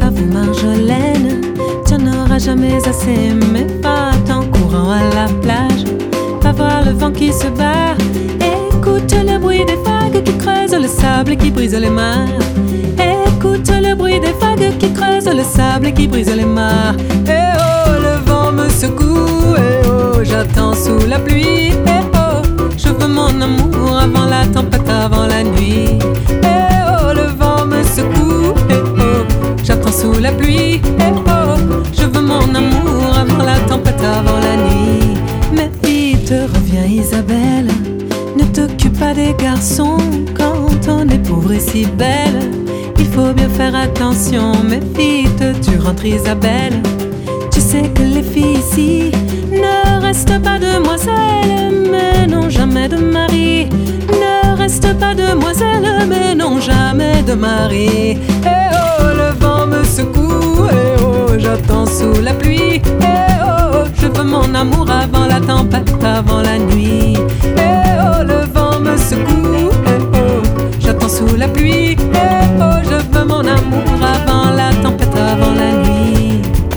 ça vaut Marjolaine. Tu n'auras jamais assez, mais pas en courant à la plage. Va voir le vent qui se bat, écoute le bruit des vagues qui creusent le sable et qui brisent les mares. Écoute le bruit des vagues qui creusent le sable et qui brisent les mares. Eh oh, le vent me secoue, eh oh, j'attends sous la pluie. Eh oh, je veux mon amour avant la tempête, avant la nuit. Eh oh, le vent me secoue, eh oh, j'attends sous la pluie. Eh oh, je veux mon amour avant la tempête, avant la nuit. Mais vite, reviens Isabelle, ne t'occupe pas des garçons quand ton épouvre est si belle. Il faut bien faire attention, mais vite, tu rentres Isabelle. Tu sais que les filles ici ne restent pas demoiselles, mais n'ont jamais de mari. Ne restent pas demoiselles, mais n'ont jamais de mari. Eh oh, le vent me secoue, eh oh, j'attends sous la pluie. Eh oh, je veux mon amour avant la tempête, avant la nuit. Eh oh, le vent me secoue, eh oh, j'attends sous la pluie. Eh oh, je veux mon amour avant la tempête, avant la nuit.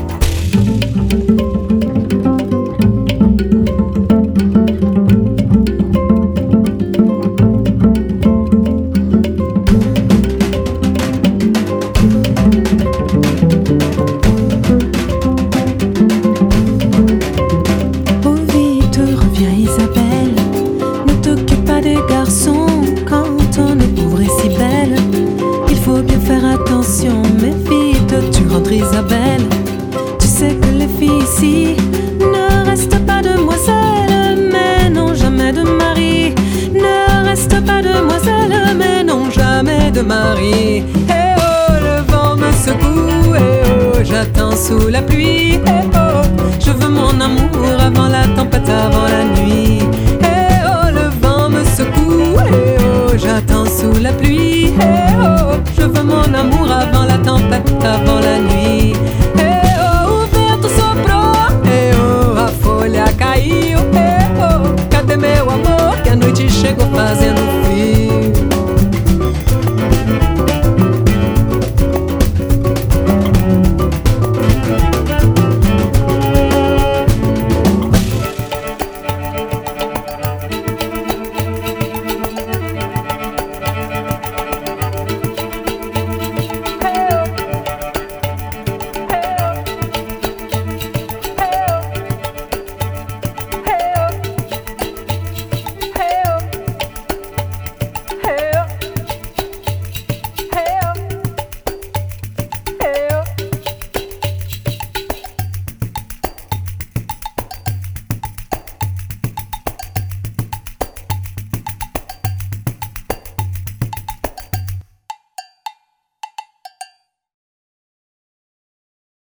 Attention, mais vite, tu rentres Isabelle. Tu sais que les filles ici ne restent pas demoiselles, mais n'ont jamais de mari. Ne restent pas demoiselles, mais n'ont jamais de mari. Eh oh, le vent me secoue, eh oh, j'attends sous la pluie. Eh oh, je veux mon amour avant la tempête, avant la nuit. Eh oh, le vent me secoue, eh oh, j'attends sous la pluie. Eh oh, je veux mon amour avant